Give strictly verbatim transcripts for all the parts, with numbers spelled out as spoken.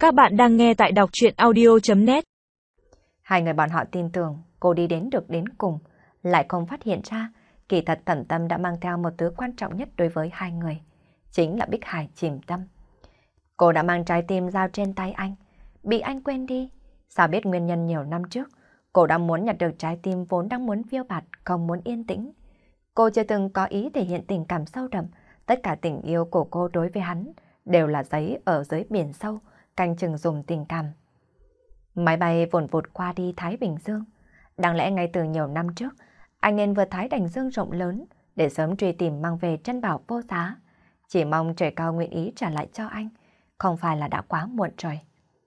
Các bạn đang nghe tại đọc truyện audio chấm net. Hai người bọn họ tin tưởng cô đi đến được đến cùng, lại không phát hiện ra kỳ thật Thẩm Tâm đã mang theo một thứ quan trọng nhất đối với hai người, chính là Bích Hải chìm tâm. Cô đã mang trái tim giao trên tay anh, bị anh quên đi. Sao biết nguyên nhân nhiều năm trước, cô đã muốn nhặt được trái tim vốn đang muốn phiêu bạt, không muốn yên tĩnh. Cô chưa từng có ý thể hiện tình cảm sâu đậm, tất cả tình yêu của cô đối với hắn đều là giấy ở dưới biển sâu, canh chừng dùng tình cảm. Máy bay vồn vụt qua đi Thái Bình Dương. Đáng lẽ ngay từ nhiều năm trước, anh nên vừa Thái Bình Dương rộng lớn để sớm truy tìm mang về trân bảo vô giá. Chỉ mong trời cao nguyện ý trả lại cho anh, không phải là đã quá muộn rồi.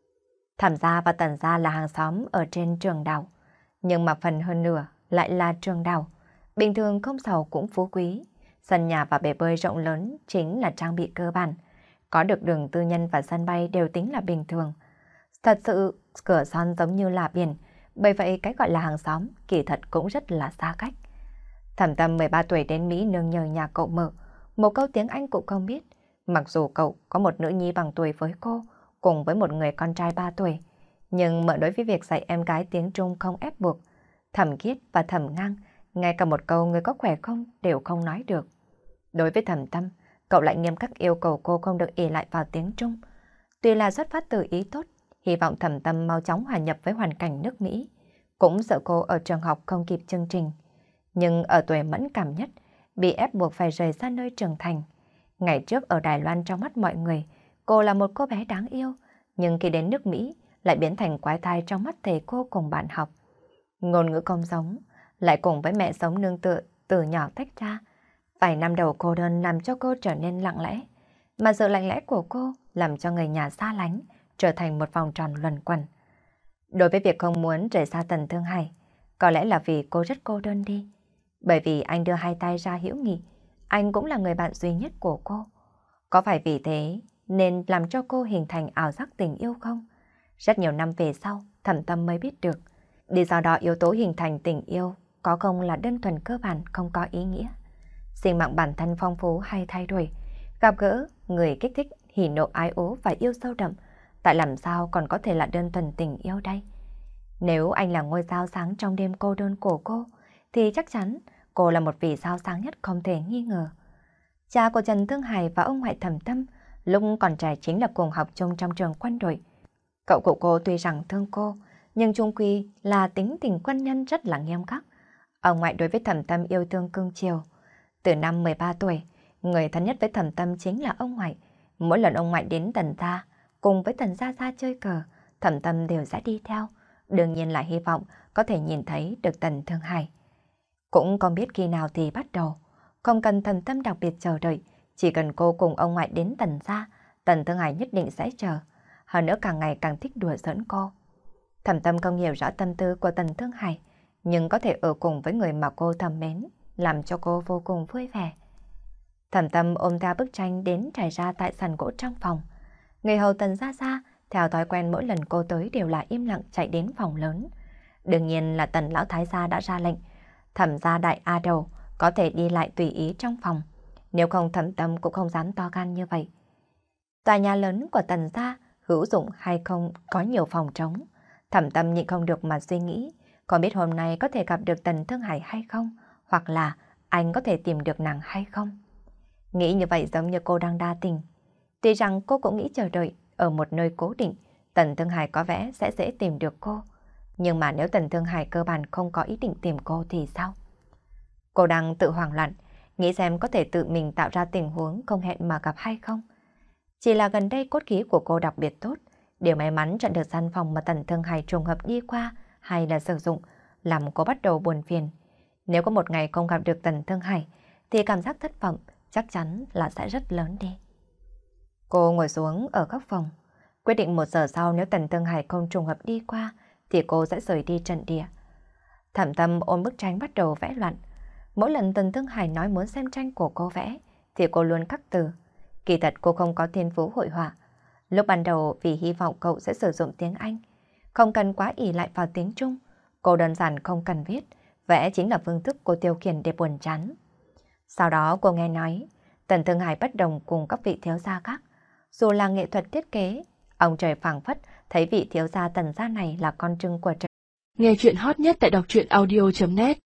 Thẩm gia và Tần gia là hàng xóm ở trên trường đảo, nhưng mà phần hơn nửa lại là trường đảo. Bình thường không giàu cũng phú quý. Sân nhà và bể bơi rộng lớn chính là trang bị cơ bản. Có được đường tư nhân và sân bay đều tính là bình thường. Thật sự, cửa son giống như là biển, bởi vậy cái gọi là hàng xóm kỳ thật cũng rất là xa cách. Thẩm Tâm mười ba tuổi đến Mỹ nương nhờ nhà cậu Mợ, một câu tiếng Anh cũng không biết. Mặc dù cậu có một nữ nhi bằng tuổi với cô, cùng với một người con trai ba tuổi, nhưng Mợ đối với việc dạy em gái tiếng Trung không ép buộc. Thẩm Khiết và Thẩm Ngang, ngay cả một câu người có khỏe không đều không nói được. Đối với Thẩm Tâm, cậu lại nghiêm khắc yêu cầu cô không được ỷ lại vào tiếng Trung. Tuy là xuất phát từ ý tốt, hy vọng Thẩm Tâm mau chóng hòa nhập với hoàn cảnh nước Mỹ, cũng sợ cô ở trường học không kịp chương trình. Nhưng ở tuổi mẫn cảm nhất, bị ép buộc phải rời xa nơi trưởng thành. Ngày trước ở Đài Loan trong mắt mọi người, cô là một cô bé đáng yêu, nhưng khi đến nước Mỹ lại biến thành quái thai trong mắt thầy cô cùng bạn học. Ngôn ngữ không giống, lại cùng với mẹ sống nương tựa từ nhỏ tách ra. Vài năm đầu cô đơn làm cho cô trở nên lặng lẽ, mà sự lặng lẽ của cô làm cho người nhà xa lánh, trở thành một vòng tròn luẩn quẩn. Đối với việc không muốn rời xa Tần Thương Hải, có lẽ là vì cô rất cô đơn đi. Bởi vì anh đưa hai tay ra hữu nghị, anh cũng là người bạn duy nhất của cô. Có phải vì thế nên làm cho cô hình thành ảo giác tình yêu không? Rất nhiều năm về sau, Thẩm Tâm mới biết được. Lý do đó yếu tố hình thành tình yêu có không là đơn thuần cơ bản không có ý nghĩa. Sinh mạng bản thân phong phú hay thay đổi, gặp gỡ người kích thích, hỉ nộ ái ố và yêu sâu đậm, tại làm sao còn có thể là đơn thuần tình yêu đây? Nếu anh là ngôi sao sáng trong đêm cô đơn của cô, thì chắc chắn cô là một vì sao sáng nhất không thể nghi ngờ. Cha của Trần Thương Hải và ông ngoại Thẩm Tâm lúc còn trẻ chính là cùng học chung trong trường quân đội. Cậu của cô tuy rằng thương cô, nhưng chung quy là tính tình quân nhân rất là nghiêm khắc. Ông ngoại đối với Thẩm Tâm yêu thương cưng chiều. Từ năm mười ba tuổi, người thân nhất với Thẩm Tâm chính là ông ngoại. Mỗi lần ông ngoại đến Tần gia, cùng với Tần gia ra chơi cờ, Thẩm Tâm đều sẽ đi theo. Đương nhiên là hy vọng có thể nhìn thấy được Tần Thương Hải. Cũng không biết khi nào thì bắt đầu. Không cần Thẩm Tâm đặc biệt chờ đợi, chỉ cần cô cùng ông ngoại đến Tần gia, Tần Thương Hải nhất định sẽ chờ. Hơn nữa càng ngày càng thích đùa giỡn cô. Thẩm Tâm không hiểu rõ tâm tư của Tần Thương Hải, nhưng có thể ở cùng với người mà cô thầm mến, làm cho cô vô cùng vui vẻ. Thẩm Tâm ôm theo bức tranh đến trải ra tại sàn gỗ trong phòng. Người hầu Tần gia gia theo thói quen mỗi lần cô tới đều là im lặng chạy đến phòng lớn. Đương nhiên là Tần lão thái gia đã ra lệnh, Thẩm gia đại a đầu có thể đi lại tùy ý trong phòng, nếu không Thẩm Tâm cũng không dám to gan như vậy. Tòa nhà lớn của Tần gia hữu dụng hay không có nhiều phòng trống. Thẩm Tâm nhịn không được mà suy nghĩ, không biết hôm nay có thể gặp được Tần Thương Hải hay không, hoặc là anh có thể tìm được nàng hay không. Nghĩ như vậy giống như cô đang đa tình. Tuy rằng cô cũng nghĩ chờ đợi ở một nơi cố định, Tần Thương Hải có vẻ sẽ dễ tìm được cô. Nhưng mà nếu Tần Thương Hải cơ bản không có ý định tìm cô thì sao? Cô đang tự hoảng loạn, nghĩ xem có thể tự mình tạo ra tình huống không hẹn mà gặp hay không. Chỉ là gần đây cốt khí của cô đặc biệt tốt, điều may mắn chọn được gian phòng mà Tần Thương Hải trùng hợp đi qua hay là sử dụng, làm cô bắt đầu buồn phiền. Nếu có một ngày không gặp được Tần Thương Hải, thì cảm giác thất vọng chắc chắn là sẽ rất lớn đi. Cô ngồi xuống ở góc phòng, quyết định một giờ sau nếu Tần Thương Hải không trùng hợp đi qua, thì cô sẽ rời đi trận địa. Thẩm Tâm ôm bức tranh bắt đầu vẽ loạn. Mỗi lần Tần Thương Hải nói muốn xem tranh của cô vẽ, thì cô luôn cắt từ. Kỳ thật cô không có thiên phú hội họa. Lúc ban đầu vì hy vọng cậu sẽ sử dụng tiếng Anh, không cần quá ỷ lại vào tiếng Trung. Cô đơn giản không cần viết, vẽ chính là phương thức cô tiêu khiển để buồn chán. Sau đó cô nghe nói, Tần Thương Hải bất đồng cùng các vị thiếu gia khác. Dù là nghệ thuật thiết kế, Ông trời phảng phất thấy vị thiếu gia Tần gia này là con trưng của trời. Nghe chuyện hot nhất tại đọc truyện audio chấm net